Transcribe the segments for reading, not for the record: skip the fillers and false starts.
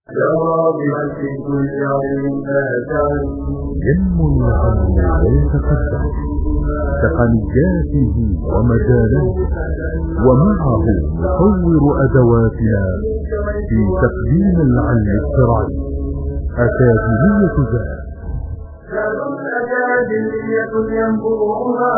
ينمو العلم ويتقدم تقنياته ومجالاته، ومعه نطور أدواتنا في تقديم العلم الشرعي. أكاديمية زاد أكاديمية ينبوعها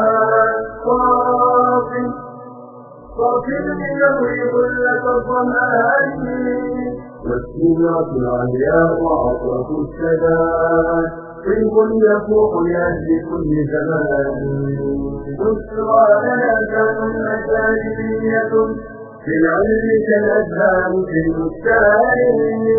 صافٍ يروي كلة الظمآن، والسيرة العلياء وعطرة السداد طيب يفوق لأهل كل زمان. بشرى لنا كان أكاديمية في العلم كالأزهار في البستان.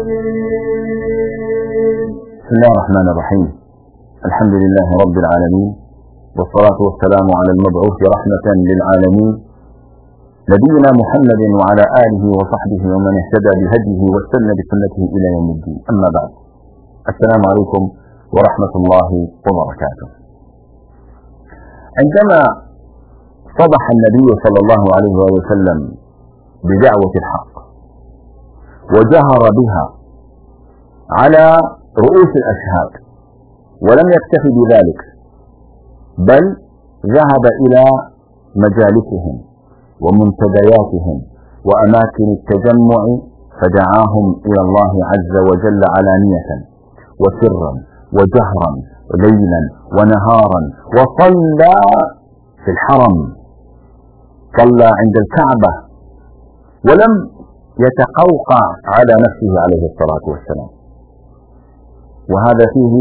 بسم الله الرحمن الرحيم. الحمد لله رب العالمين، والصلاة والسلام على المبعوث رحمة للعالمين نبينا محمد وعلى آله وصحبه ومن اهتدى بهديه واستنى بسنته إلى يوم الدين. أما بعد، السلام عليكم ورحمة الله وبركاته. عندما صبح النبي صلى الله عليه وسلم بدعوة الحق وجهر بها على رؤوس الأشهاد، ولم يكتف بذلك، بل ذهب إلى مجالسهم ومنتدياتهم وأماكن التجمع، فدعاهم إلى الله عز وجل علانية وسرا وجهرا ليلا ونهارا، وصلى في الحرم، صلى عند الكعبة، ولم يتقوقع على نفسه عليه الصلاة والسلام. وهذا فيه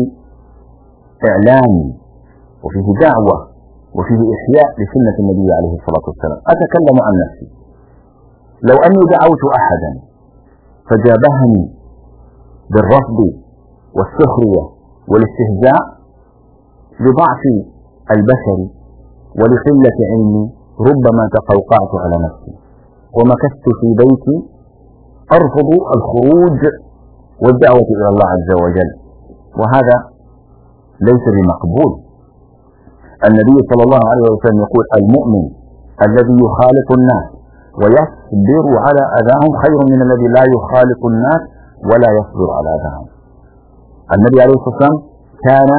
إعلان وفيه دعوة وفيه إحياء لسنة النبي عليه الصلاة والسلام. أتكلم عن نفسي، لو أني دعوت أحدا فجابهني بالرفض والسخرية والاستهزاء لضعف البشر ولقلة علمي، ربما تقوقعت على نفسي ومكثت في بيتي أرفض الخروج والدعوة إلى الله عز وجل، وهذا ليس بمقبول. النبي صلى الله عليه وسلم يقول: المؤمن الذي يخالط الناس ويصبر على أذاهم خير من الذي لا يخالط الناس ولا يصبر على أذاهم. النبي عليه الصلاة والسلام كان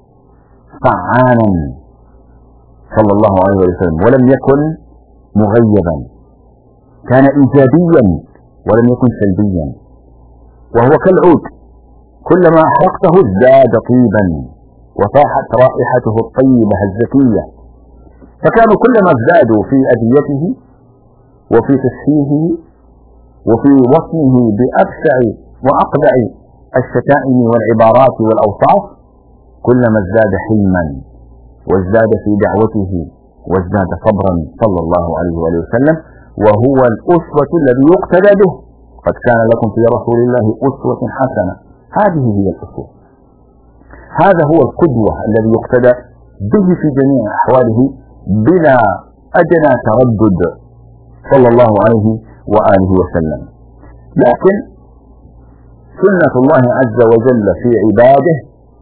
فعالا صلى الله عليه وسلم، ولم يكن مغيبا، كان إيجابيا ولم يكن سلبيا، وهو كالعود كلما أحرقته ازداد طيبا وطاحت رائحته الطيبة الزكية. فكانوا كلما ازدادوا في أذيته وفي تسفيهه وفي وصمه بأبشع وأقبع الشتائم والعبارات والأوصاف، كلما ازداد حلما وازداد في دعوته وازداد صبرا صلى الله عليه وسلم، وهو الأسوة الذي يقتدى به. قد كان لكم في رسول الله أسوة حسنة. هذه هي الأسوة، هذا هو القدوة الذي يقتدى به في جميع أحواله بلا أدنى تردد صلى الله عليه وآله وسلم. لكن سنة الله عز وجل في عباده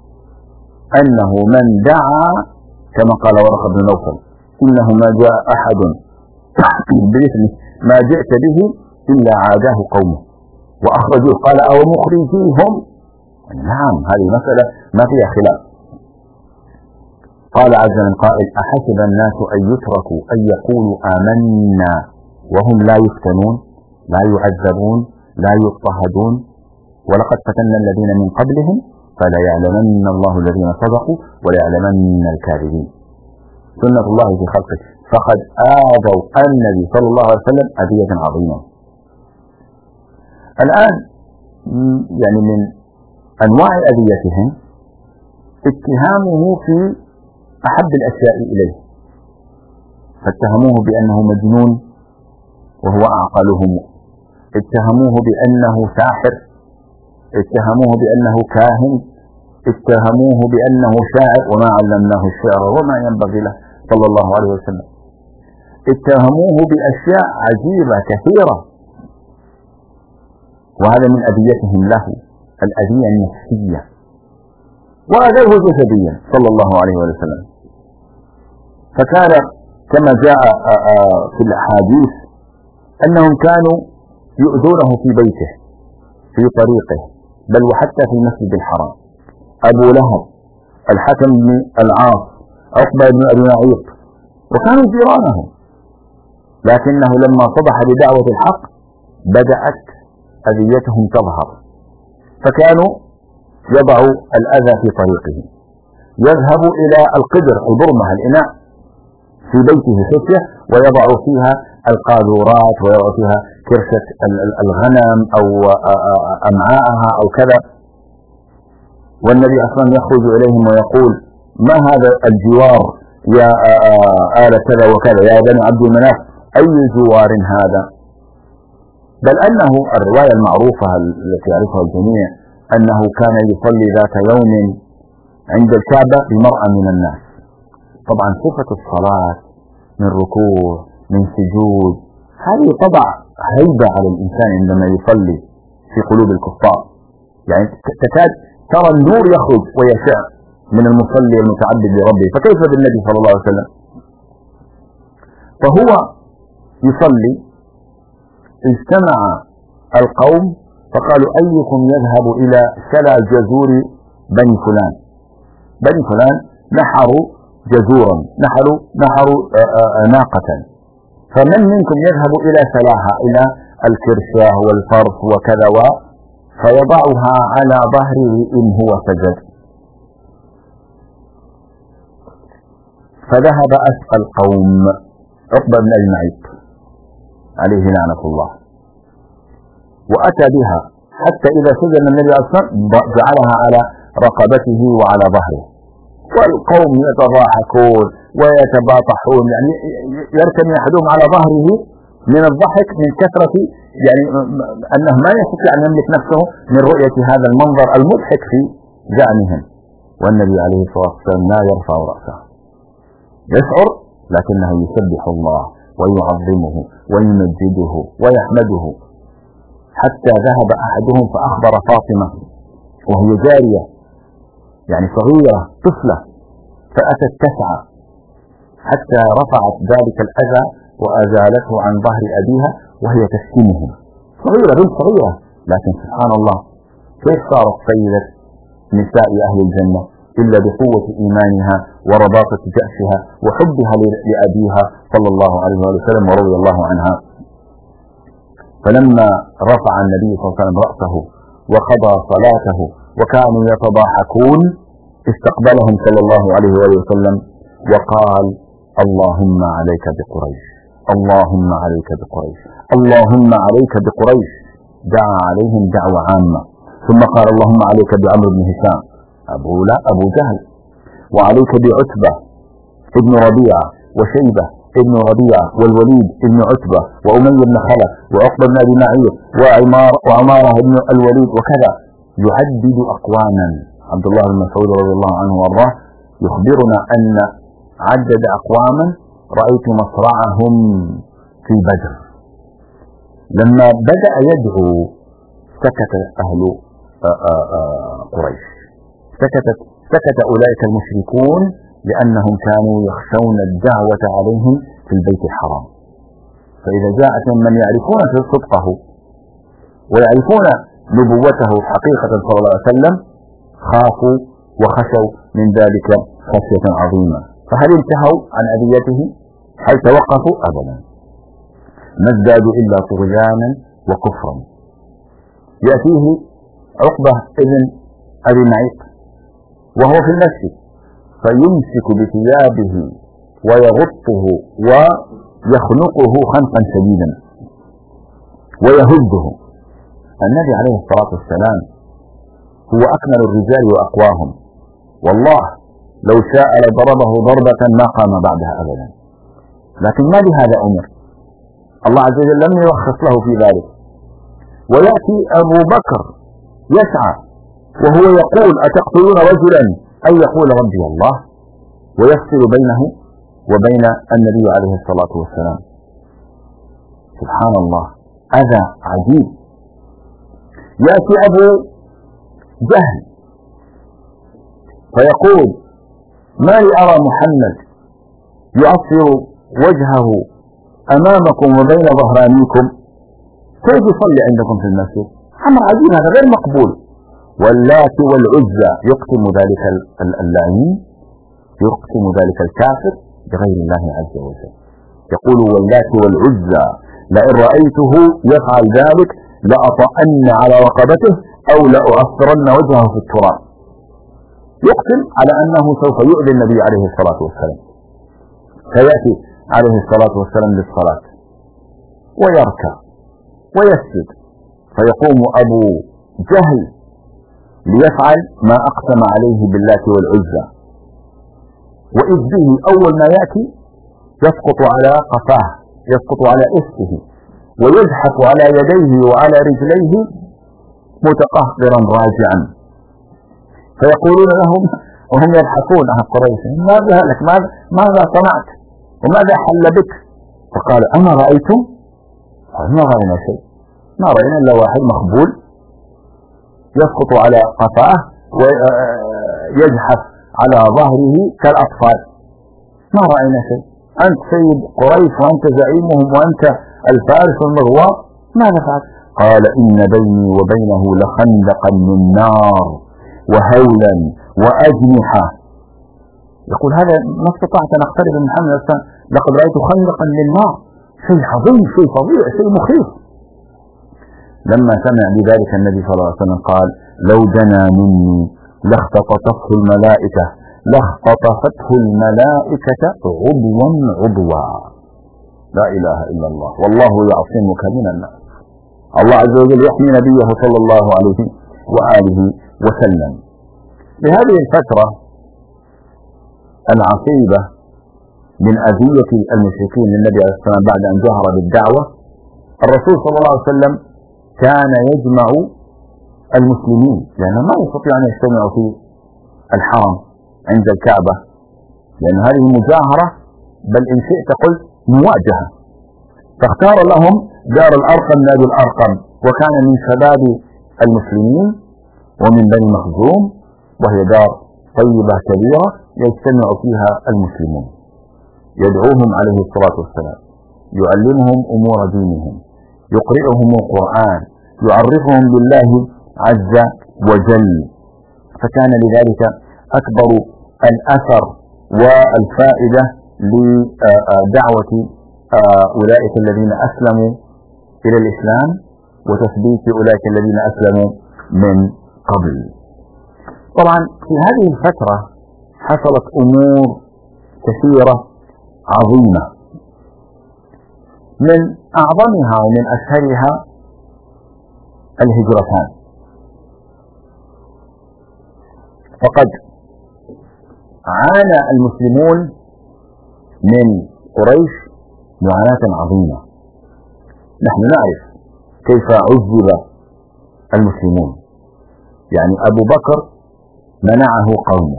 أنه من دعا كما قال ورقة بن نوفل: إنه ما جاء أحد باسم ما جئت به إلا عاداه قومه وأخرجوه. قال: أو مخرجيهم. نعم، هذه مسألة ما فيها خلاف. قال عز من قائل: أحسب الناس أن يتركوا أن يقولوا آمنا وهم لا يفتنون لا يعذبون لا يضطهدون ولقد فتنا الذين من قبلهم فليعلمن الله الذين صدقوا وليعلمن الكاذبين. سنة الله في خلقه، فقد آذوا النبي صلى الله عليه وسلم أذية عظيمة. الآن يعني من أنواع أذيتهم اتهامه في أحب الأشياء إليه، فاتهموه بأنه مجنون وهو أعقلهم، اتهموه بأنه ساحر، اتهموه بأنه كاهن، اتهموه بأنه شاعر وما علمناه الشعر وما ينبغي له صلى الله عليه وسلم، اتهموه بأشياء عجيبة كثيرة. وهذا من أذيتهم له، الأذية النفسية، وأذوه جسديا صلى الله عليه وسلم. فكان كما جاء في الأحاديث أنهم كانوا يؤذونه في بيته في طريقه بل وحتى في المسجد الحرام. أبو لهب، الحكم بن العاص، عقبة بن أبي معيط، وكانوا جيرانه، لكنه لما صدح بدعوة الحق بدأت أذيتهم تظهر، فكانوا يضعوا الأذى في طريقه. يذهب إلى القدر، البرمة، الإناء في بيته خشية، ويضع فيها القاذورات، ويضع فيها كرشة الغنم أو أمعاءها أو كذا، والنبي أصلا يخرج إليهم ويقول: ما هذا الجوار يا آل كذا وكذا، يا بني عبد المناف، أي جوار هذا؟ بل أنه الرواية المعروفة التي يعرفها الجميع أنه كان يصلي ذات يوم عند الكعبة بمرأى من الناس. طبعا صفة الصلاة من ركوع من سجود هذه طبع هيبة على الإنسان عندما يصلي في قلوب الكفار، يعني تكاد ترى النور يخرج ويشع من المصلي المتعبد لربه، فكيف بالنبي صلى الله عليه وسلم؟ فهو يصلي، اجتمع القوم فقالوا: أيكم يذهب إلى سلع جزور بني فلان؟ بني فلان نحروا جزورا، نحروا ناقة، فمن منكم يذهب إلى سلاها، إلى الكرشة والفرس وكذا، فيضعها على ظهره إن هو سجد. فذهب أسقى القوم عقبة بن أبي معيط عليه لعنة الله، وأتى بها حتى إذا سجد النبي أصلا جعلها على رقبته وعلى ظهره، والقوم يتضاحكون ويتباطحون، يعني يركن أحدهم على ظهره من الضحك من كثرة، يعني أنه ما يستطيع أن يملك نفسه من رؤية هذا المنظر المضحك في جانهم، والنبي عليه الصلاة والسلام لا يرفع رأسه، يشعر لكنه يسبح الله ويعظمه ويمجده ويحمده، حتى ذهب أحدهم فأخبر فاطمة وهي جارية يعني صغيرة طفلة، فأتت تسعى حتى رفعت ذلك الأذى وأزالته عن ظهر أبيها وهي تسكنه، صغيرة بنت صغيرة، لكن سبحان الله كيف صارت سيدة نساء أهل الجنة إلا بقوة إيمانها ورباطة جأشها وحبها لأبيها صلى الله عليه وسلم ورضي الله عنها. فلما رفع النبي صلى الله عليه وسلم رأسه وقضى صلاته وكانوا يتضاحكون استقبلهم صلى الله عليه وسلم وقال: اللهم عليك بقريش، اللهم عليك بقريش، اللهم عليك بقريش. دعا عليهم دعوة عامة، ثم قال: اللهم عليك بعمرو بن هشام أبو جهل، وعليك بعتبة ابن ربيعة وشيبة ابن ربيعة والوليد ابن عتبة وأمية بن خلف وعقبة بن أبي معيط وعمارة ابن الوليد وكذا، يعدد أقواما. عبد الله بن مسعود رضي الله عنه وارضاه يخبرنا أن عدد أقواما رأيت مصرعهم في بدر. لما بدأ يدعو سكت أهل قريش، سكت أولئك المشركون لأنهم كانوا يخشون الدعوة عليهم في البيت الحرام، فإذا جاءت من يعرفون صدقه ويعرفون نبوته حقيقة صلى الله عليه وسلم خافوا وخشوا من ذلك خشية عظيمة. فهل انتهوا عن أذيته؟ هل توقفوا؟ أبدا، ما ازدادوا إلا طغيانا وكفرا. يأتيه عقبة ابن أبي معيط وهو في المسجد فيمسك بثيابه ويغطه ويخنقه خنقا شديدا ويهده. النبي عليه الصلاة والسلام هو أكمل الرجال وأقواهم، والله لو شاء لضربه ضربة ما قام بعدها أبدا، لكن ما بهذا أمر، الله عز وجل لم يرخص له في ذلك. ويأتي أبو بكر يسعى وهو يقول: أتقتلون رجلا أن يقول ربي الله، ويفصل بينه وبين النبي عليه الصلاة والسلام. سبحان الله، أذى عجيب. يأتي أبو جهل فيقول: ما لي أرى محمد يعصر وجهه أمامكم وبين ظهرانيكم، كيف يصلي عندكم في المسجد؟ أمر عجيب، هذا غير مقبول. واللات والعزى، يقسم ذلك اللعين، يقسم ذلك الكافر بغير الله عز وجل. يقول واللات والعزى لئن رأيته يفعل ذلك لأطأن على رقبته أو لأعصرن وجهه في التراب. يقسم على أنه سوف يؤذي النبي عليه الصلاة والسلام، فيأتي عليه الصلاة والسلام للصلاة ويركع ويسجد، فيقوم أبو جهل ليفعل ما أقسم عليه باللات والعزى، وإذ به أول ما يأتي يسقط على قفاه، يسقط على إسته، ويزحف على يديه وعلى رجليه متقهقرا راجعا. فيقولون لهم وهم يضحكون قريش: ماذا لك؟ ماذا صنعت؟ وماذا حل بك؟ فقال: أما رأيتم؟ ما رأينا شيء، ما رأينا إلا واحد مخبول يسقط على قفاه ويزحف على ظهره كالأطفال، ما رأينا شيء. أنت سيد قريش وأنت زعيمهم وأنت الفارس المغوار، ماذا فعلت؟ قال: إن بيني وبينه لخندقا من نار وهولا وأجنحة. يقول هذا ما استطعت أن أقترب من محمد، لقد رأيت خندقا من نار، شيء عظيم، شيء فظيع، شيء مخيف. لما سمع بذلك النبي صلى الله عليه وسلم قال: لو دنا مني لاختطفته الملائكة عضوا عضوا. لا إله إلا الله، والله يعصمك من الناس. الله عز وجل يحمي نبيه صلى الله عليه وآله وسلم. بهذه الفترة العصيبة من أذية المشركين للنبي عليه الصلاة والسلام بعد أن جهر بالدعوة، الرسول صلى الله عليه وسلم كان يجمع المسلمين، لأنه ما يستطيع أن يجتمعوا في الحرم عند الكعبة، لأن هذه مجاهرة، بل إن شئت قلت مواجهة. فاختار لهم دار الأرقم نادي الأرقم، وكان من شباب المسلمين ومن بني مخزوم، وهي دار طيبة كبيرة يجتمع فيها المسلمون، يدعوهم عليه الصلاة والسلام، يعلمهم أمور دينهم، يقرئهم القرآن، يعرفهم بالله عز وجل. فكان لذلك أكبر الأثر والفائدة لدعوة أولئك الذين أسلموا إلى الإسلام وتثبيت أولئك الذين أسلموا من قبل. طبعا في هذه الفترة حصلت أمور كثيرة عظيمة، من أعظمها ومن أشهرها الهجرتان. فقد عانى المسلمون من قريش معاناة عظيمة. نحن نعرف كيف عذب المسلمون، يعني أبو بكر منعه قومه،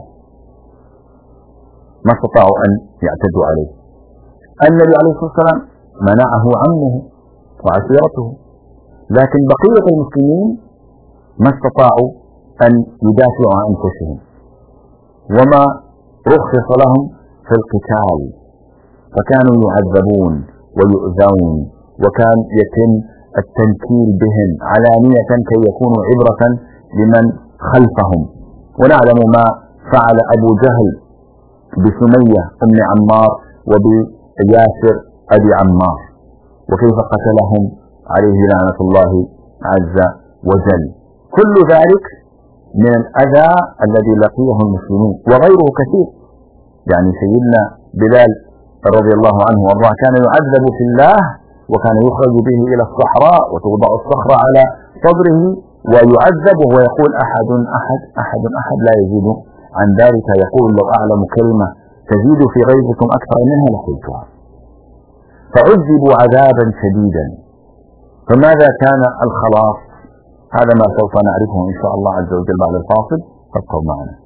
ما استطاعوا أن يعتدوا عليه. النبي عليه الصلاة والسلام منعه عمه وعشيرته، لكن بقية المسلمين ما استطاعوا أن يدافعوا عن أنفسهم، وما رخص لهم في القتال، فكانوا يعذبون ويؤذون، وكان يتم التنكيل بهم علانية كي يكونوا عبرة لمن خلفهم. ونعلم ما فعل أبو جهل بسمية أم عمار وبياسر أبي عمار، وكيف قتلهم عليه لعنة الله عز وجل. كل ذلك من الأذى الذي لقيه المسلمون، وغيره كثير. يعني سيدنا بلال رضي الله عنه وارضاه كان يعذب في الله، وكان يخرج به إلى الصحراء وتوضع الصخرة على صدره ويعذب، وهو يقول أحد أحد أحد أحد لا يزيد عن ذلك. يقول لو أعلم كلمة تزيد في غيظكم أكثر منها لقلتها. فعذبوا عذابا شديدا. فماذا كان الخلاص؟ هذا ما سوف نعرفه إن شاء الله عز وجل بعد الفاصل، فابقوا معنا.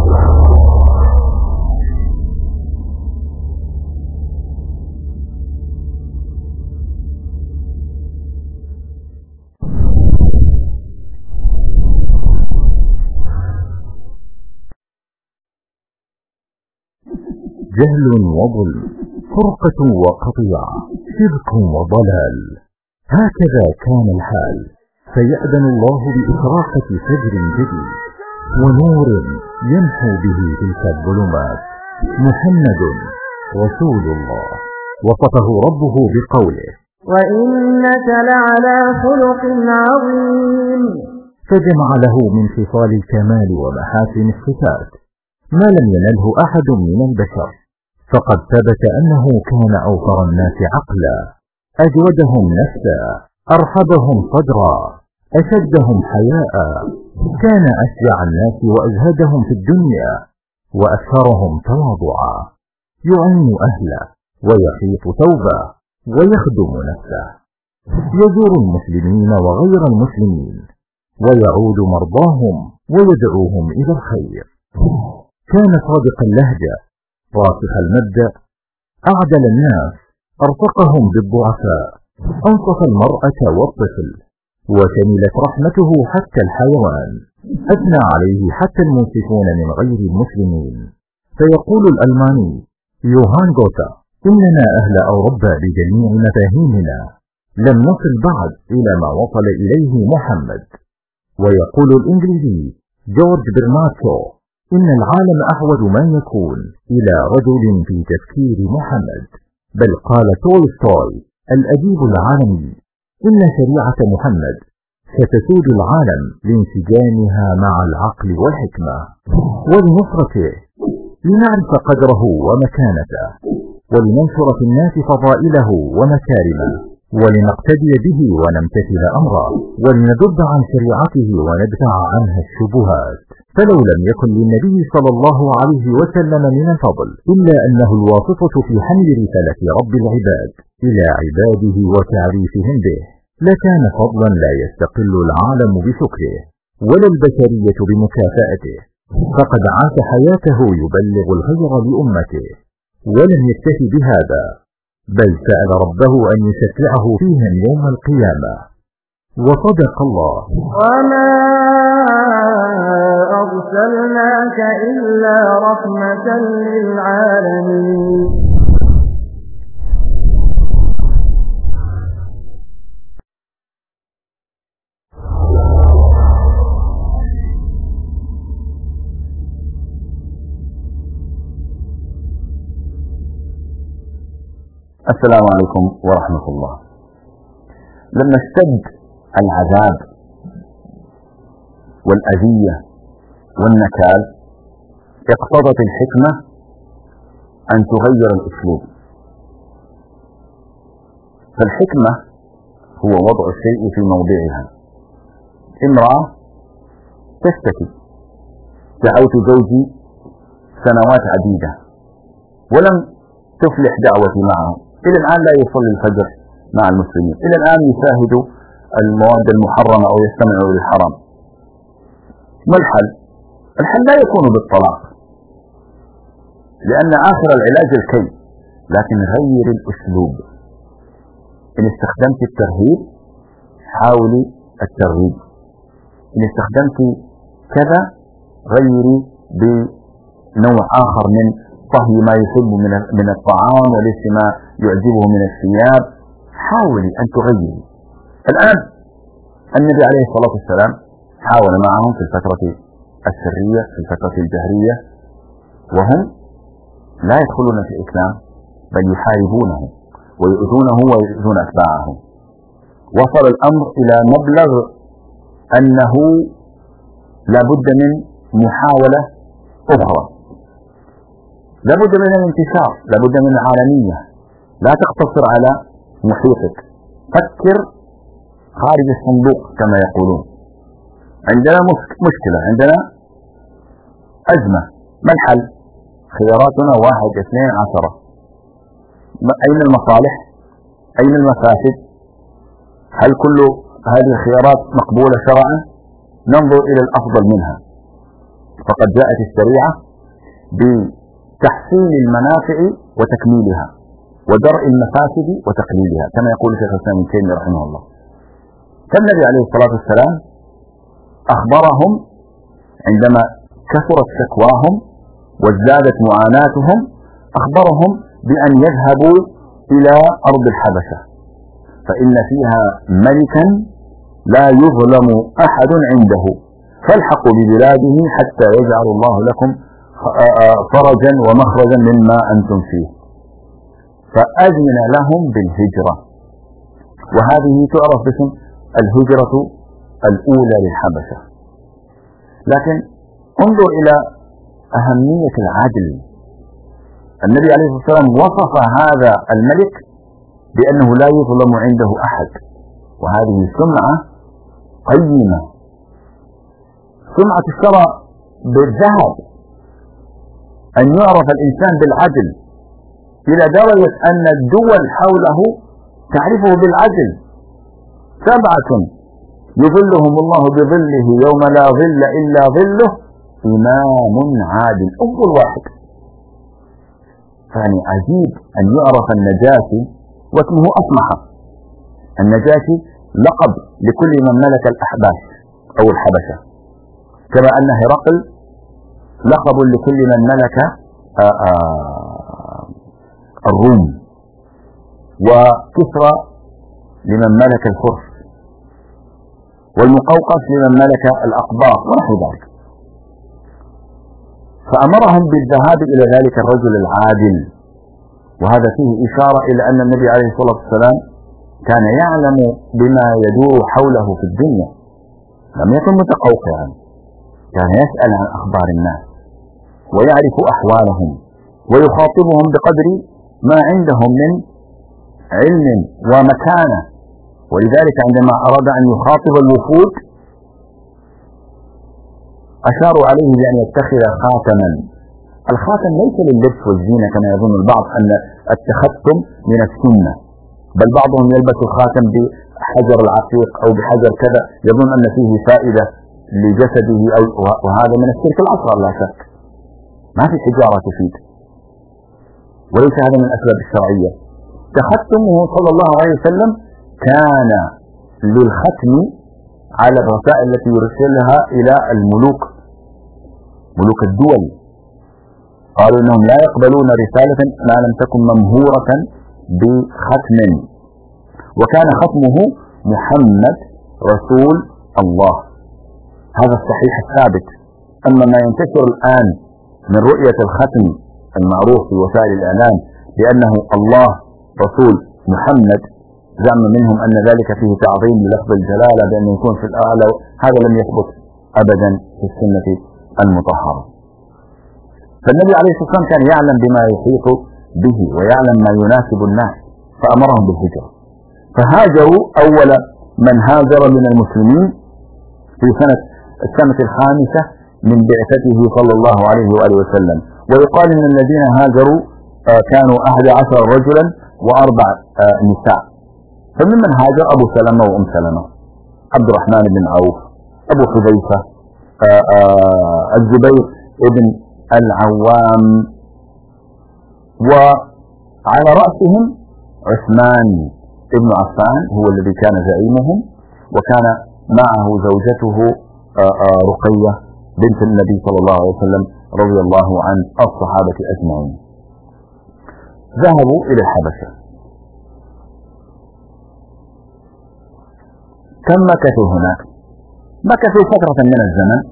جهل وظلم، فرقة وقطيعة، شرك وضلال، هكذا كان الحال. فيأذن الله بإشراقة فجر جديد ونور يمحو به تلك الظلمات. محمد رسول الله وصفه ربه بقوله: وإنك لعلى خلق عظيم. فجمع له من خصال الكمال ومحاسن الصفات ما لم ينله أحد من البشر، فقد ثبت أنه كان أوفر الناس عقلا، أجودهم نفسا، أرحبهم صدرا، أشدهم حياء، كان أشجع الناس وأزهدهم في الدنيا، وأكثرهم تواضعا، يعين أهله ويحيط ثوبه ويخدم نفسه، يزور المسلمين وغير المسلمين، ويعود مرضاهم ويدعوهم إلى الخير. كان صادق اللهجة، راسخ المبدأ، أعدل الناس، أرفقهم بالضعفاء، أنصف المرأة والطفل، وشملت رحمته حتى الحيوان، أثنى عليه حتى المنصفون من غير المسلمين. فيقول الألماني يوهان غوتا: إننا أهل أوروبا بجميع مفاهيمنا لم نصل بعد إلى ما وصل إليه محمد. ويقول الإنجليزي جورج برناتشو: إن العالم أحوج ما يكون إلى رجل في تفكير محمد. بل قال تولستوي الأديب العالمي: إن شريعة محمد ستسود العالم لانسجامها مع العقل والحكمة. ولنصرته لنعرف قدره ومكانته، ولننشر في الناس فضائله ومكارمه، ولنقتدي به ونمتثل أمره، ولندب عن شريعته وندفع عنها الشبهات. فلو لم يكن للنبي صلى الله عليه وسلم من الفضل إلا أنه الواسطة في حمل رسالة رب العباد إلى عباده وتعريفهم به، لكان فضلا لا يستقل العالم بشكره ولا البشرية بمكافأته. فقد عاش حياته يبلغ الخير لأمته، ولم يكتفي بهذا، بل سأل ربه أن يشفعه فيهم يوم القيامة. وصدق الله: وما أرسلناك إلا رحمة للعالمين. السلام عليكم ورحمة الله. لما اشتد العذاب والأذية والنكال اقتضت الحكمة أن تغير الأسلوب. فالحكمة هو وضع الشيء في موضعها. امرأة تشتكي: دعوت زوجي سنوات عديدة ولم تفلح دعوتي معه، إلى الآن لا يصلي الفجر مع المسلمين، إلى الآن يشاهد المواد المحرمة أو يستمع للحرام. ما الحل؟ الحل لا يكون بالطلاق، لأن آخر العلاج الكي، لكن غير الأسلوب. إن استخدمت الترهيب حاولي الترغيب، إن استخدمت كذا غيري بنوع آخر من طهي ما يحب من الطعام وليس ما يعجبه من الثياب. حاولي أن تغيري. الآن النبي عليه الصلاة والسلام حاول معهم في الفترة السرية، في الفترة الجهرية، وهم لا يدخلون في الإسلام بل يحاربونه ويؤذونه ويؤذون أتباعه. وصل الأمر إلى مبلغ أنه لا بد من محاولة أخرى، لا بد من الانتشار، لا بد من العالمية. لا تقتصر على محيطك، فكر خارج الصندوق كما يقولون. عندنا مشكلة، عندنا أزمة، ما الحل؟ خياراتنا 1 2 10. أين المصالح؟ أين المفاسد؟ هل كل هذه الخيارات مقبولة شرعا؟ ننظر إلى الأفضل منها. فقد جاءت الشريعة بتحسين المنافع وتكميلها، ودرء المفاسد وتقليلها، كما يقول شيخ الإسلام ابن تيمية رحمه الله. فالنبي عليه الصلاة والسلام أخبرهم عندما كثرت شكواهم وازدادت معاناتهم، أخبرهم بأن يذهبوا إلى أرض الحبشة، فإن فيها ملكا لا يظلم أحد عنده، فالحقوا ببلاده حتى يجعل الله لكم فرجا ومخرجا مما أنتم فيه. فأذن لهم بالهجرة، وهذه تعرف باسم الهجرة الأولى للحبشة. لكن انظر إلى أهمية العدل. النبي عليه الصلاة والسلام وصف هذا الملك بأنه لا يظلم عنده أحد، وهذه سمعة قيمة، سمعة الشرع بالذهب، أن يعرف الإنسان بالعدل إلى درجة أن الدول حوله تعرفه بالعدل. 7 يظلهم الله بظله يوم لا ظل إلا ظله، إمام عادل. أول واحد. يعني عجيب أن يعرف النجاشي واسمه أصمح. النجاشي لقب لكل من ملك الأحباش أو الحبشة، كما أن هرقل لقب لكل من ملك الروم، وكسرى لمن ملك الفرس، والمقوقس لمن ملك الأقباط ونحو ذلك. فأمرهم بالذهاب إلى ذلك الرجل العادل، وهذا فيه إشارة إلى أن النبي عليه الصلاة والسلام كان يعلم بما يدور حوله في الدنيا، لم يكن متقوقعا، كان يسأل عن أخبار الناس ويعرف أحوالهم ويخاطبهم بقدر ما عندهم من علم ومكانة. ولذلك عندما أراد أن يخاطب الوفود أشاروا عليه بأن يتخذ خاتما. الخاتم ليس لللبس والزينة كما يظن البعض أن اتخذتم من السنة، بل بعضهم يلبس الخاتم بحجر العقيق أو بحجر كذا، يظن أن فيه فائدة لجسده، وهذا من الشرك الأصغر لا شك. ما في حجارة تفيد، وليس هذا من الأسباب الشرعية. تختمه صلى الله عليه وسلم كان للختم على الرسائل التي يرسلها إلى الملوك، ملوك الدول. قالوا إنهم لا يقبلون رسالة ما لم تكن ممهورة بختم، وكان ختمه محمد رسول الله. هذا الصحيح الثابت. أما ما ينتشر الآن من رؤية الختم المعروف في وسائل الإعلام بأنه الله رسول محمد، زعم منهم أن ذلك فيه تعظيم للفظ الجلالة بأنه يكون في الأعلى، هذا لم يثبت أبدا في السنة المطهرة. فالنبي عليه الصلاة والسلام كان يعلم بما يحيط به ويعلم ما يناسب الناس، فأمرهم بالهجرة. فهاجروا أول من هاجر من المسلمين في السنة 5 من بعثته صلى الله عليه وآله وسلم. ويقال إن الذين هاجروا كانوا 11 رجلا و4 نساء. فممن هاجر أبو سلمة وأم سلمة، عبد الرحمن بن عوف، أبو حذيفة، الزبير بن العوام، وعلى رأسهم عثمان بن عفان هو الذي كان زعيمهم، وكان معه زوجته رقية بنت النبي صلى الله عليه وسلم رضي الله عن الصحابة أجمعين. ذهبوا إلى الحبشة. كم مكثوا هناك؟ مكثوا فترة من الزمن،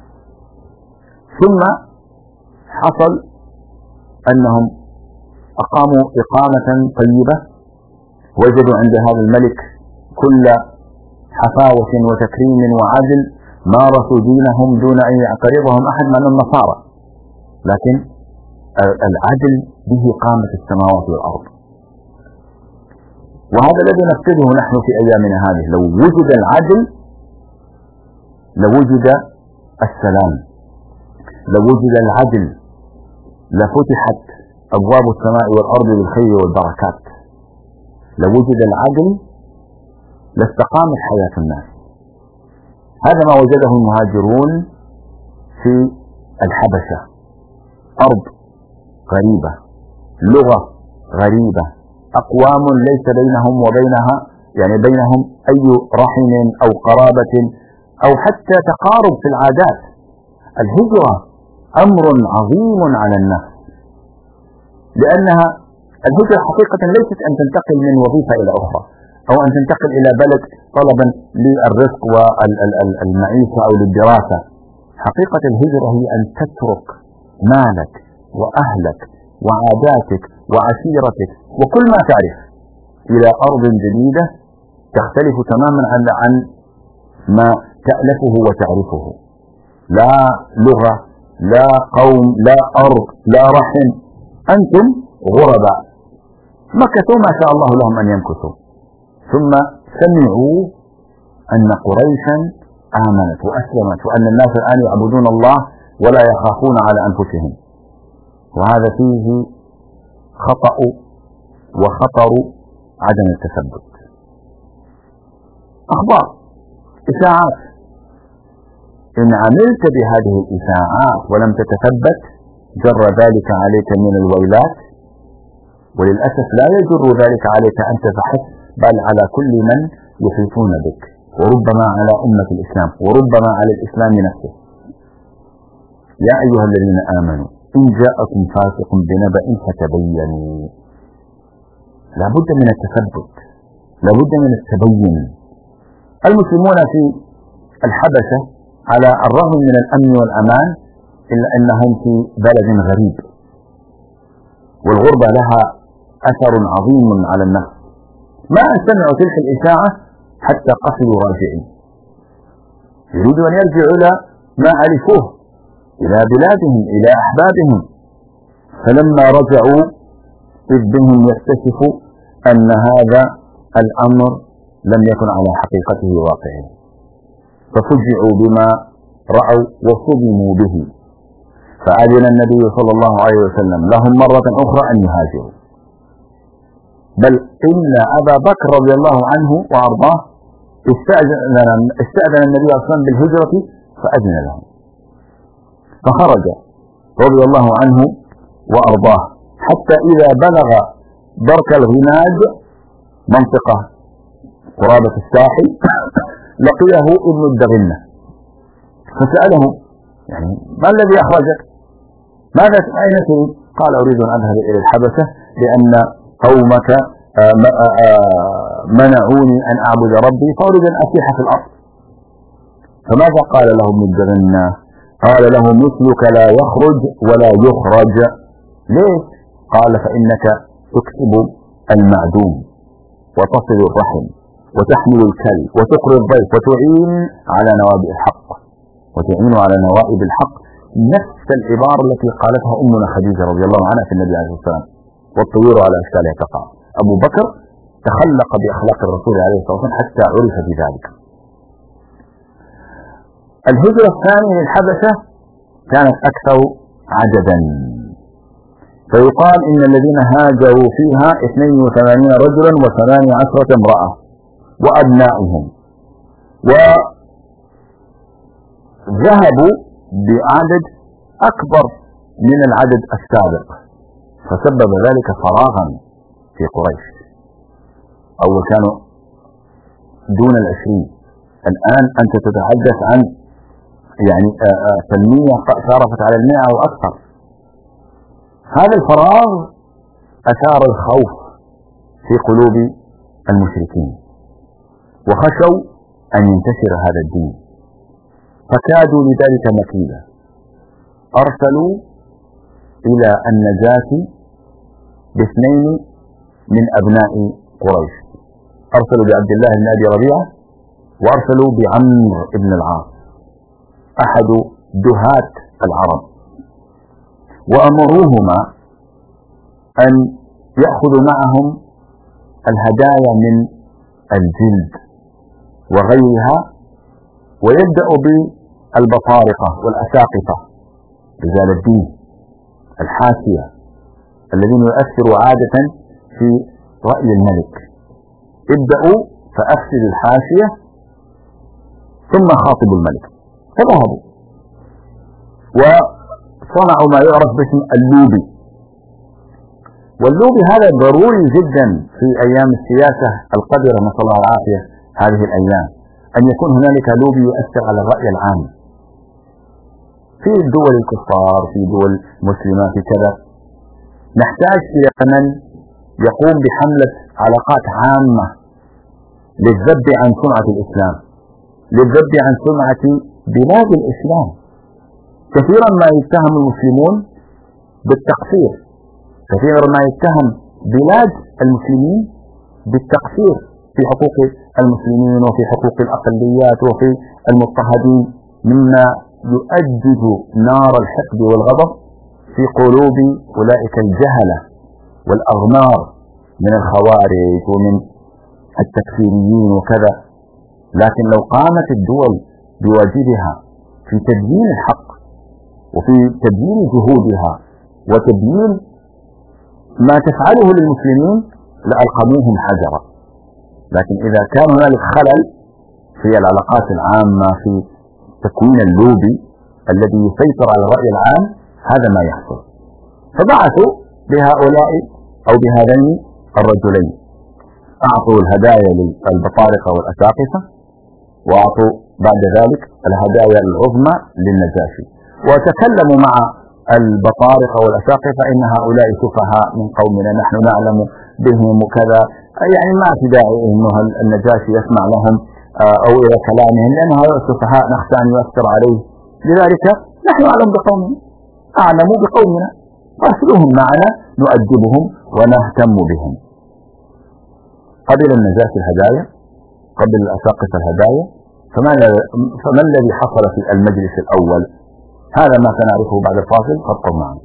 ثم حصل أنهم أقاموا إقامة طيبة، وجدوا عند هذا الملك كل حفاوة وتكريم وعدل، مارسوا دينهم دون أن يعترضهم أحد من النصارى، لكن العدل به قامت السماوات والأرض. وهذا الذي نفقده نحن في أيامنا هذه. لو وجد العدل لوجد السلام، لو وجد العدل لفتحت أبواب السماء والأرض بالخير والبركات، لو وجد العدل لاستقامت حياة الناس. هذا ما وجده المهاجرون في الحبشة. أرض غريبة، لغة غريبة، أقوام ليس بينهم وبينها بينهم أي رحم أو قرابة أو حتى تقارب في العادات. الهجرة أمر عظيم على النفس، لأنها الهجرة حقيقة ليست أن تنتقل من وظيفة إلى أخرى. أو أن تنتقل إلى بلد طلبا للرزق والمعيشة أو للدراسة. حقيقة الهجرة هي أن تترك مالك وأهلك وعاداتك وعشيرتك وكل ما تعرف إلى أرض جديدة تختلف تماما عن ما تألفه وتعرفه. لا لغة، لا قوم، لا أرض، لا رحم، أنتم غرباء. مكثوا ما شاء الله لهم أن يمكثوا، ثم سمعوا أن قريشا آمنت وأسلمت وأن الناس الآن يعبدون الله ولا يخافون على أنفسهم. وهذا فيه خطأ وخطر عدم التثبت. أخبار، إشاعات، إن عملت بهذه الإشاعات ولم تتثبت جر ذلك عليك من الويلات، وللأسف لا يجر ذلك عليك أنت فحسب، بل على كل من يحيطون بك، وربما على أمة الإسلام، وربما على الإسلام نفسه. يا أيها الذين آمنوا إن جاءكم فاسق بنبأ فتبينوا. لا بد من التثبت، لا بد من التبين. المسلمون في الحبشة على الرغم من الأمن والأمان إلا أنهم في بلد غريب، والغربة لها أثر عظيم على النفس. ما أن سمعوا تلك الإشاعة حتى قصدوا راجعين، يريدوا أن يرجعوا إلى ما عرفوه، إلى بلادهم، إلى أحبابهم. فلما رجعوا إذ بهم يكتشفوا أن هذا الأمر لم يكن على حقيقته واقعا، ففجعوا بما رأوا وصدموا به. فأذن النبي صلى الله عليه وسلم لهم مرة أخرى أن يهاجروا، بل إن أبا بكر رضي الله عنه وأرضاه استأذن النبي أصلا بالهجرة فأذن لهم، فخرج رضي الله عنه وأرضاه حتى إذا بلغ برك الغناد منطقة قرابة الساحل لقيه ابن الدغنة فسأله يعني ما الذي أخرجك؟ ماذا أين تريد؟ قال أريد أن أذهب إلى الحبشة لأن قومك منعوني أن أعبد ربي فأريد أن أسيح في الأرض. فماذا قال له ابن الدغنة؟ قال له مثلك لا يخرج ولا يخرج. ليش؟ قال فإنك تكسب المعدوم وتصل الرحم وتحمل الكل وتقري الضيف وتعين على نوائب الحق، نفس العبارة التي قالتها أمنا خديجة رضي الله عنها في النبي عليه الصلاة والسلام: والطيور على أشكالها تقع. أبو بكر تخلق بأخلاق الرسول عليه الصلاة والسلام حتى عرف بذلك. الهجرة الثانية للحبشة كانت أكثر عددا، فيقال إن الذين هاجروا فيها 82 رجلا و18 امرأة وأبنائهم، وذهبوا بعدد أكبر من العدد السابق، فسبب ذلك فراغا في قريش. أول كانوا دون 20، الآن أنت تتحدث عن يعني تنمية صارفت على 100 أو أكثر. هذا الفراغ أثار الخوف في قلوب المشركين، وخشوا أن ينتشر هذا الدين، فكادوا لذلك مكيدا. أرسلوا إلى النجاة باثنين من أبناء قريش، أرسلوا بعبد الله بن أبي ربيعة، وأرسلوا بعمرو بن العاص أحد دهاة العرب، وأمروهما أن يأخذوا معهم الهدايا من الجلد وغيرها، ويبدأوا بالبطارقة والأساقفة رجال الدين الحاشية الذين يؤثروا عادة في رأي الملك. ابدأوا فأفسد الحاشية ثم خاطبوا الملك. فذهبوا وصنعوا ما يعرف باسم اللوبي، واللوبي هذا ضروري جدا في أيام السياسة القذرة نسأل الله العافية هذه الأيام، أن يكون هنالك لوبي يؤثر على الرأي العام في الدول الكفار، في دول مسلمة، في كذا. نحتاج إلى من يقوم بحملة علاقات عامة للذب عن سمعة الإسلام، للذب عن سمعة بلاد الإسلام. كثيرا ما يتهم المسلمون بالتقصير، كثيرا ما يتهم بلاد المسلمين بالتقصير في حقوق المسلمين وفي حقوق الأقليات وفي المضطهدين، مما يؤجج نار الحقد والغضب في قلوب أولئك الجهلة والأغمار من الخوارج ومن التكفيريين وكذا. لكن لو قامت الدول بواجبها في تبيين الحق وفي تبيين جهودها وتبيين ما تفعله للمسلمين لألقموهم حجرا. لكن إذا كان هنالك خلل في العلاقات العامة، في تكوين اللوبي الذي يسيطر على الرأي العام، هذا ما يحصل. فبعثوا بهؤلاء أو بهذين الرجلين، أعطوا الهدايا للبطارقة والأساقفة، وأعطوا بعد ذلك الهدايا العظمى للنجاشي، وتكلموا مع البطارقة والأساقفة إن هؤلاء سفهاء من قومنا، نحن نعلم بهم وكذا، يعني ما في داعي إنه النجاشي يسمع لهم أو إلى كلامهم، لأن هؤلاء السفهاء نخشى أن يؤثر عليه، لذلك نحن أعلم بقومنا، أعلم بقومنا، أرسلوهم معنا نؤدبهم ونهتم بهم. قبل النجاشي الهدايا، قبل الأساقفة الهدايا، فما الذي حصل في المجلس الأول؟ هذا ما سنعرفه بعد الفاصل، فابقوا معنا.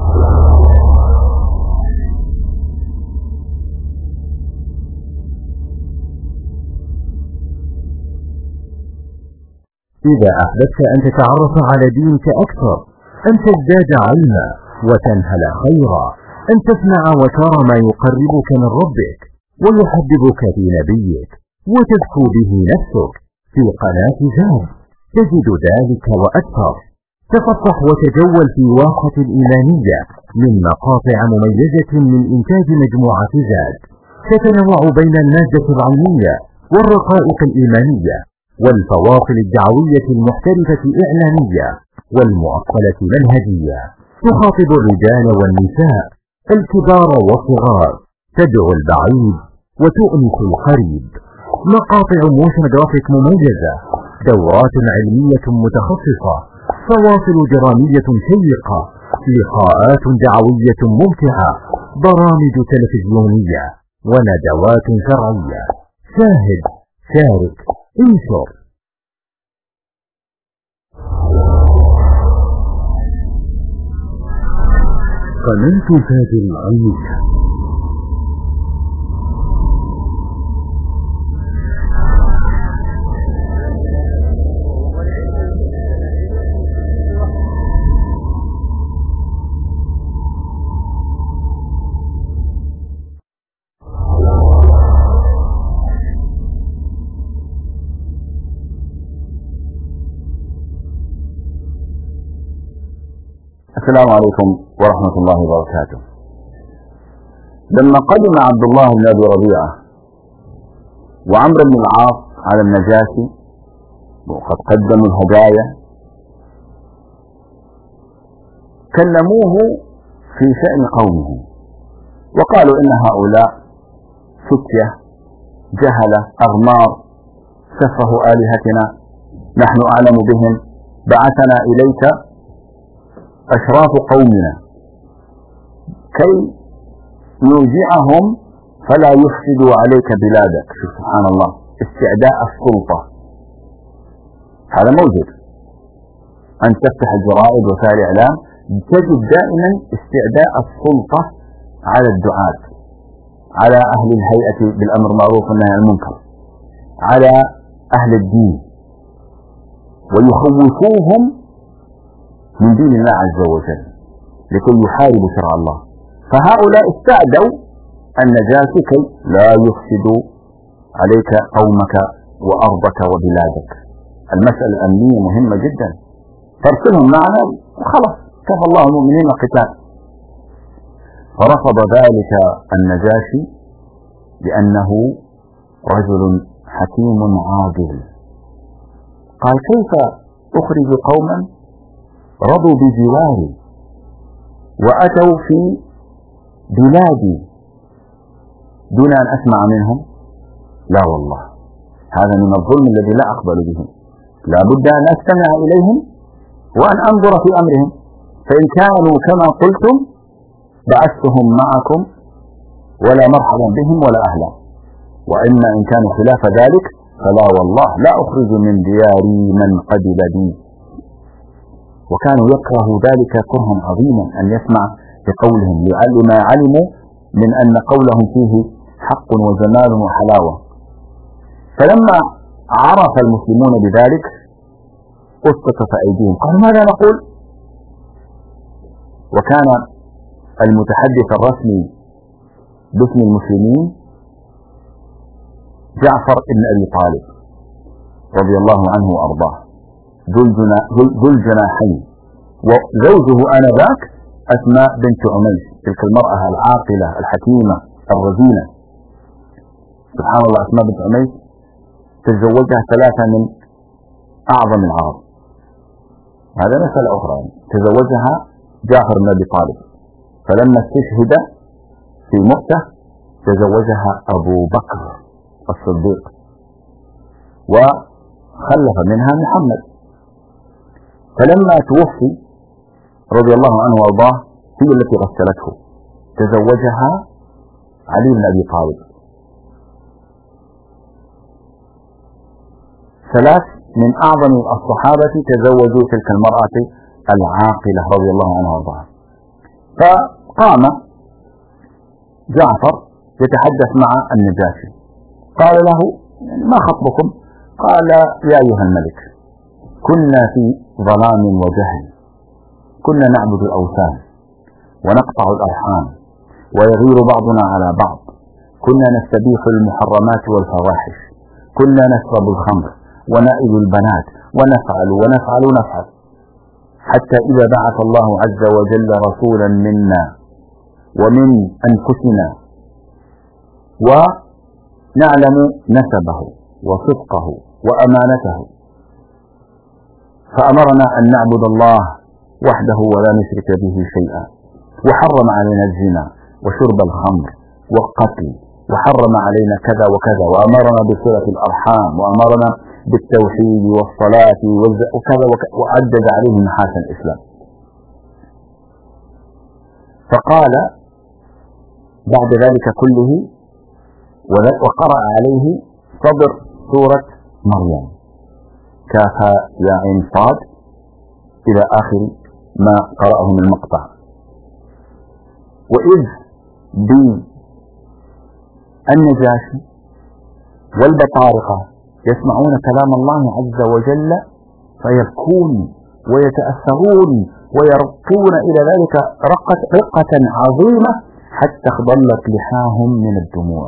إذا أحببت أن تتعرف على دينك أكثر، أن تزداد علما وتنهل خيرا، أن تسمع وترى ما يقربك من ربك ويحببك في نبيك وتزكو به نفسك، في قناة زاد تجد ذلك وأكثر. تفصح وتجول في واقة الإيمانية من مقاطع مميزة من إنتاج مجموعة زاد، تتنوع بين المادة العلمية والرقائق الإيمانية والفواصل الدعوية المحترفة إعلامية والمؤصلة منهجية، تخاطب الرجال والنساء، الكبار والصغار، تدعو البعيد وتؤنس القريب. مقاطع موشن جرافيك مميزة، دورات علمية متخصصة، فواصل درامية شيقة، لقاءات دعوية ممتعة، برامج تلفزيونية وندوات شرعية. شاهد، شارك، انشر. قناة زاد العلمية. السلام عليكم ورحمة الله وبركاته. لما قدم عبد الله بن أبي ربيعة وعمرو بن العاص على النجاشي وقد قدموا الهدايا، كلموه في شأن قومه وقالوا إن هؤلاء فتية جهلة أغمار سفهوا آلهتنا، نحن أعلم بهم، بعثنا إليك أشراف قومنا كي يوجعهم فلا يفسدوا عليك بلادك. سبحان الله، استعداء السلطة هذا موجود. أن تفتح الجرائد وسائل الإعلام تجد دائما استعداء السلطة على الدعاة، على أهل الهيئة بالأمر معروف والنهي عن المنكر، على أهل الدين، ويخوفوهم من دين الله عز وجل لكي يحاربوا شرع الله. فهؤلاء استعدوا النجاشي كي لا يفسدوا عليك قومك وأرضك وبلادك. المسألة الأمنية مهمة جدا، فارسلهم معنا وخلاص، كفى الله المؤمنين القتال. فرفض ذلك النجاشي لأنه رجل حكيم عادل. قال: كيف أخرج قوما رضوا بجواري وأتوا في بلادي دون أن أسمع منهم؟ لا والله، هذا من الظلم الذي لا أقبل به. لا بد أن أستمع إليهم وأن أنظر في أمرهم، فإن كانوا كما قلتم بعثتهم معكم ولا مرحبا بهم ولا أهلا، وإما إن كانوا خلاف ذلك فلا والله لا أخرج من دياري من قبل بي. وكانوا يكره ذلك كرها عظيما أن يسمع بقولهم، لما علموا من أن قولهم فيه حق وجمال وحلاوة. فلما عرف المسلمون بذلك أسقط أيديهم، قالوا ماذا نقول؟ وكان المتحدث الرسمي باسم المسلمين جعفر بن أبي طالب رضي الله عنه وأرضاه ذو الجناحين، وزوجه آنذاك أسماء بنت عميس، تلك المرأة العاقلة الحكيمة الرزينة. سبحان الله، أسماء بنت عميس تزوجها 3 من أعظم العرب، هذا مسألة أخرى. تزوجها جعفر بن أبي طالب، فلما استشهد في مؤتة تزوجها أبو بكر الصديق وخلف منها محمد. فلما توفي رضي الله عنه وارضاه هي التي غسلته، تزوجها علي بن أبي طالب. 3 من أعظم الصحابة تزوجوا تلك المرأة العاقلة رضي الله عنها وارضاها. فقام جعفر يتحدث مع النجاشي، قال له ما خطبكم؟ قال يا أيها الملك، كنا في ظلام وجهل، كنا نعبد الأوثان ونقطع الأرحام ويغير بعضنا على بعض، كنا نستبيح المحرمات والفواحش، كنا نشرب الخمر ونائل البنات ونفعل حتى إذا بعث الله عز وجل رسولا منا ومن أنفسنا ونعلم نسبه وصدقه وأمانته، فأمرنا أن نعبد الله وحده ولا نشرك به شيئا، وحرم علينا الزنا وشرب الخمر والقتل، وحرم علينا كذا وكذا، وأمرنا بصلة الأرحام، وأمرنا بالتوحيد والصلاة وكذا وعدد عليه محاسن الإسلام. فقال بعد ذلك كله وقرأ عليه صدر سورة مريم كافها يا عين صاد إلى آخر ما قرأه من المقطع. وإذ بالنجاشي والبطارقة يسمعون كلام الله عز وجل فيبكون ويتأثرون ويرقون إلى ذلك رقة عظيمة حتى اخضلت لحاهم من الدموع.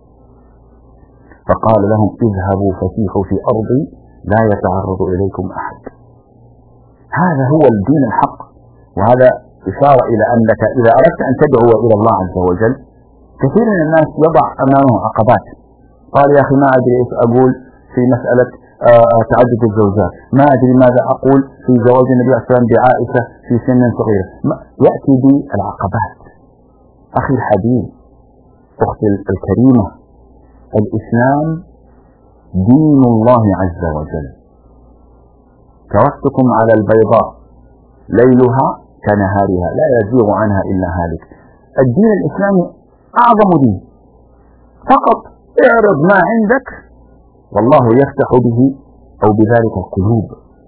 فقال لهم اذهبوا فسيحوا في أرضي لا يتعرض إليكم أحد. هذا هو الدين الحق. وهذا إشارة إلى أنك إذا أردت أن تدعو إلى الله عز وجل، كثير من الناس يضع أمامه عقبات. قال يا أخي ما أدري إيش أقول في مسألة تعدد الزوجات، ما أدري ماذا أقول في زواج النبي صلى الله عليه وسلم بعائشة في سن صغيرة، يأتي بالعقبات. أخي الحبيب، أختي الكريمة، الإسلام دين الله عز وجل. تركتكم على البيضاء ليلها كنهارها لا يزيغ عنها إلا هالك. الدين الإسلامي أعظم دين، فقط اعرض ما عندك والله يفتح به أو بذلك القلوب.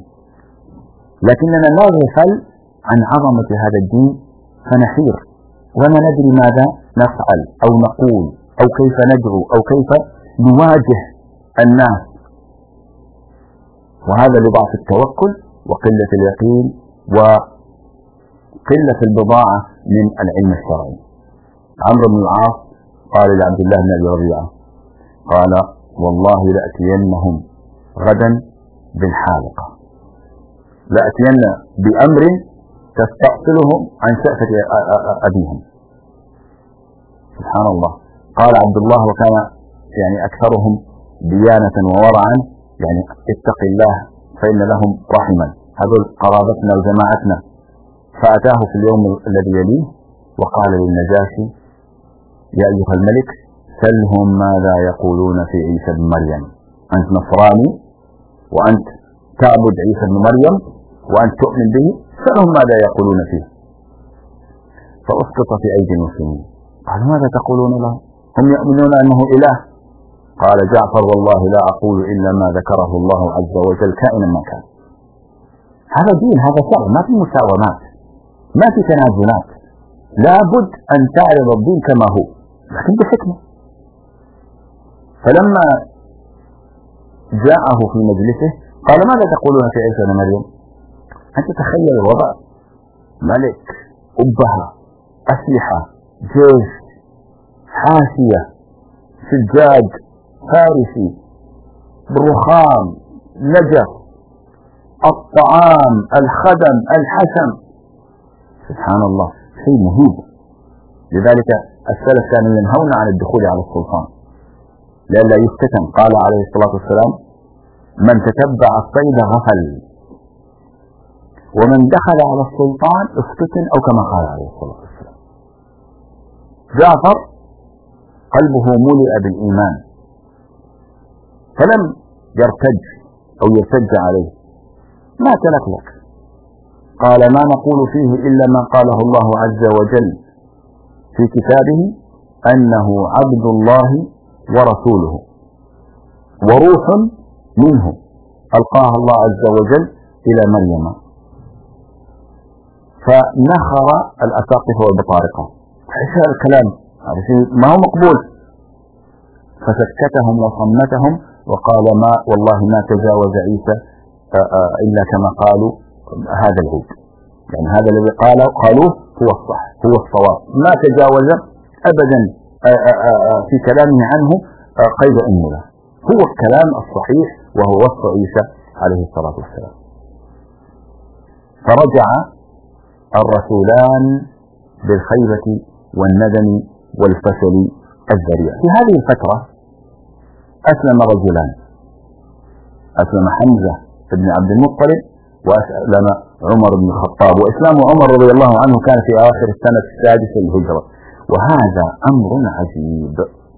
لكننا لا نغفل عن عظمة هذا الدين فنحير ولا ندري ماذا نفعل أو نقول أو كيف ندعو أو كيف نواجه الناس، وهذا لضعف التوكل وقلة اليقين وقلة البضاعة من العلم الشرعي. عمرو بن العاص قال لعبد الله بن أبي ربيعة قال والله لأتينهم غدا بالحالقة، لأتين بأمر تستأصلهم عن شأفة أبيهم. سبحان الله. قال عبد الله وكان يعني أكثرهم ديانة وورعا، يعني اتق الله فإن لهم رحما، هذول قرابتنا وجماعتنا. فأتاه في اليوم الذي يليه وقال للنجاشي يا أيها الملك سلهم ماذا يقولون في عيسى بن مريم. أنت نصراني وأنت تعبد عيسى بن مريم وأنت تؤمن به، سألهم ماذا يقولون فيه. فأسقط في أيدي المسلمين. قالوا ماذا تقولون له؟ هم يؤمنون أنه إله. قال جعفر والله لا أقول إلا ما ذكره الله عز وجل كائنا ما كان. هذا دين، هذا شرع، ما في مساومات، ما في تنازلات، لابد أن تعرض الدين كما هو لكن بحكمة. فلما جاءه في مجلسه قال ماذا تقولون في عيسى بن مريم؟ أنت تخيل الوضع، ملك، أبهة، أسلحة، جيش، حاشية، سجاد، فارسي، برخام، نجف، الطعام، الخدم، الحشم، سبحان الله، شيء مهيب. لذلك السلف كانوا ينهون عن الدخول على السلطان لئلا يفتتن. قال عليه الصلاة والسلام من تتبع الصيد غفل، ومن دخل على السلطان افتتن، أو كما قال عليه الصلاة والسلام. جعفر قلبه ملئ بالإيمان فلم يرتج أو يرتج عليه، ما تلكلك، قال ما نقول فيه إلا ما قاله الله عز وجل في كتابه أنه عبد الله ورسوله وروح منه ألقاها الله عز وجل إلى مريم. فنخر الأساقفة والبطارقة، ايش هذا الكلام؟ هذا شيء ما هو مقبول. فسكتهم وصمتهم وقال ما والله ما تجاوز عيسى إلا كما قالوا هذا العيد، يعني هذا الذي قالوه هو الصح، هو الصواب، ما تجاوز أبدا في كلامه عنه قيد أنملة، هو الكلام الصحيح وهو وصف عيسى عليه الصلاة والسلام. فرجع الرسولان بالخيبة والندم والفشل الذريع. في هذه الفترة أسلم رجلان، أسلم حمزة بن عبد المطلب وأسلم عمر بن الخطاب. وإسلام عمر رضي الله عنه كان في آخر السنة السادسة للهجرة، وهذا أمر عجيب.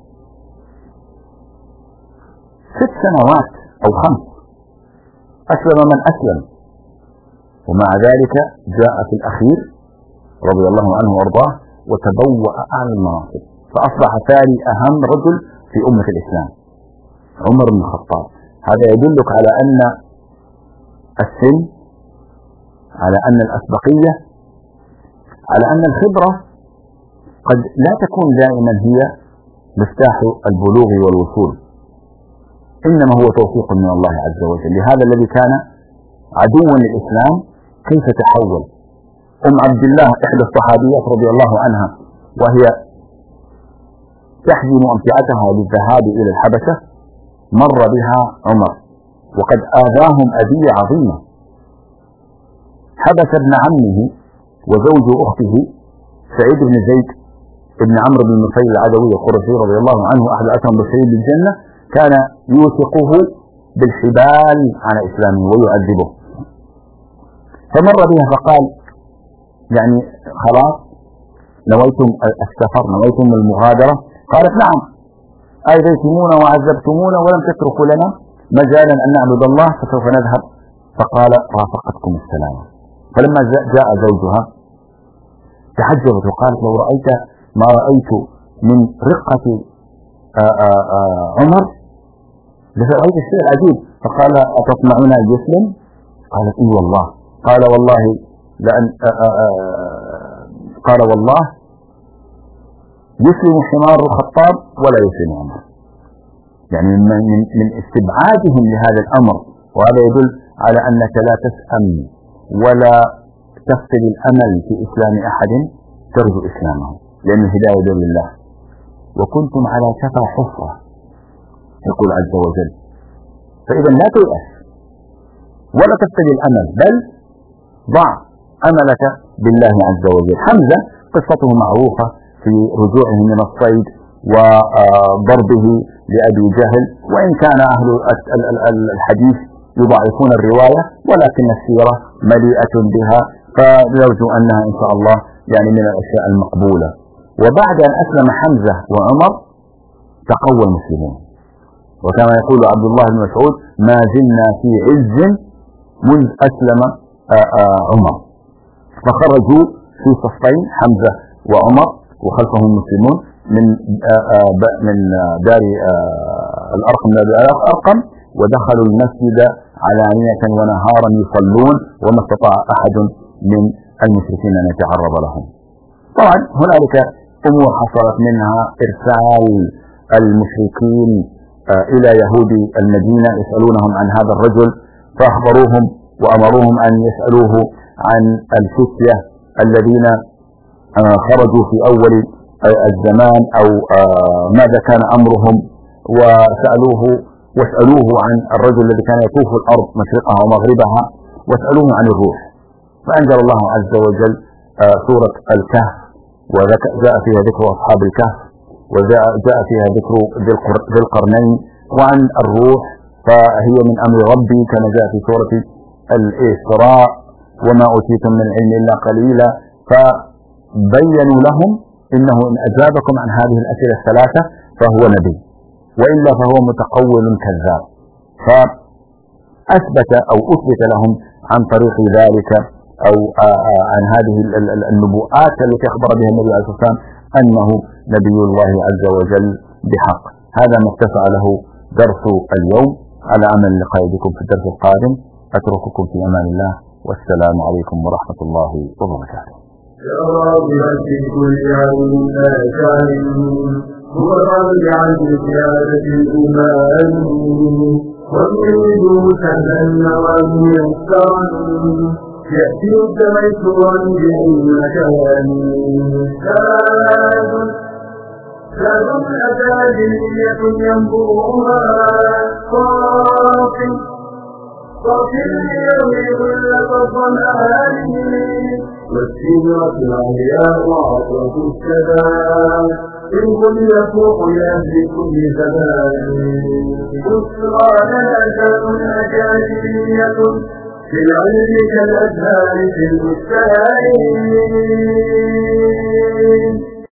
6 سنوات أو 5 أسلم من أسلم، ومع ذلك جاء في الأخير رضي الله عنه وارضاه وتبوأ أعلى المناصب، فأصبح ثاني أهم رجل في أمة الإسلام عمر بن الخطاب. هذا يدلك على أن السن، على أن الأسبقية، على أن الخبرة قد لا تكون دائما هي مفتاح البلوغ والوصول، إنما هو توفيق من الله عز وجل. لهذا الذي كان عدوا للإسلام كيف تحول. عبد الله إحدى الصحابيات رضي الله عنها وهي تحجم أمتعتها للذهاب إلى الحبشة، مر بها عمر وقد آذاهم أذية عظيمة، حبس ابن عمه وزوج أخته سعيد بن زيد ابن عمرو بن نفيل العدوي القرشي رضي الله عنه أحد أشهر بشرين بالجنة، كان يوثقه بالحبال على إسلامه ويعذبه. فمر بها فقال يعني خلاص نويتم السفر، نويتم المغادرة؟ قالت نعم، أيذيتمونا وعذبتمونا ولم تتركوا لنا مجالا أن نعبد الله فسوف نذهب. فقال رافقتكم السلامة. فلما جاء زوجها تحجبت وقالت لو رأيت ما رأيت من رقة عمر لرأيت الشيء العجيب. فقال أتطمعون أن يسلم؟ قالت إي والله. قال والله لأن قال والله يسلم حمار الخطاب ولا يسلم عمر، يعني من استبعادهم لهذا الأمر. وهذا يدل على أنك لا تسأم ولا تفقد الأمل في إسلام أحد، ترجو إسلامه، لأن الهداية بيد الله. وكنتم على شفا حفرة يقول عز وجل. فإذا لا تيأس ولا تفقد الأمل، بل ضع أملك بالله عز وجل. حمزة قصته معروفة في رجوعه من الصيد وضربه لأبي جهل، وإن كان أهل الحديث يضعفون الرواية، ولكن السيرة مليئة بها، فنرجو أنها إن شاء الله يعني من الأشياء المقبولة. وبعد أن أسلم حمزة وعمر تقوى المسلمون وكما يقول عبد الله بن مسعود: ما زلنا في عز منذ أسلم عمر. فخرجوا في صفين، حمزة وعمر، وخلفهم المسلمون من دار الأرقم بن الأرقم، ودخلوا المسجد علانية ونهارا يصلون، وما استطاع أحد من المشركين أن يتعرض لهم. طبعا هنالك أمور حصلت، منها إرسال المشركين إلى يهود المدينة يسألونهم عن هذا الرجل، فأخبروهم وأمروهم أن يسألوه عن الفتية الذين خرجوا في أول الزمان، أو ماذا كان أمرهم، واسألوه عن الرجل الذي كان يطوف الأرض مشرقها ومغربها، واسألوه عن الروح. فأنزل الله عز وجل سورة الكهف، وجاء فيها ذكر أصحاب الكهف، وجاء فيها ذكر ذي القرنين، وعن الروح فهي من أمر ربي، كما جاء في سورة الإسراء: وما أوتيتم من العلم إلا قليلا. فبينوا لهم إنه إن أجابكم عن هذه الأسئلة الثلاثة فهو نبي، وإلا فهو متقول كذاب. فأثبت لهم عن طريق ذلك، أو عن هذه النبوءات التي أخبر بها النبي عليه الصلاة والسلام أنه نبي الله عز وجل بحق. هذا ما اتسع له درس اليوم. على أمل لقاء بكم في الدرس القادم. أترككم في أمان الله، والسلام عليكم ورحمة الله وبركاته. يا رب في كل يوم لا شاهد، هو الرب عن زيادة الإيمان، ويريد سهلا وميسرا، يأتي التميسرا بالمكان. زاد أكاديمية ينبوها صافي ليروي كل الظلال، والسدرة العلياء وعطرة السلام، إن كل يفوق لأهل كل زمان. بشرى لنا أكاديمية في العلم كالأزهار في البستان.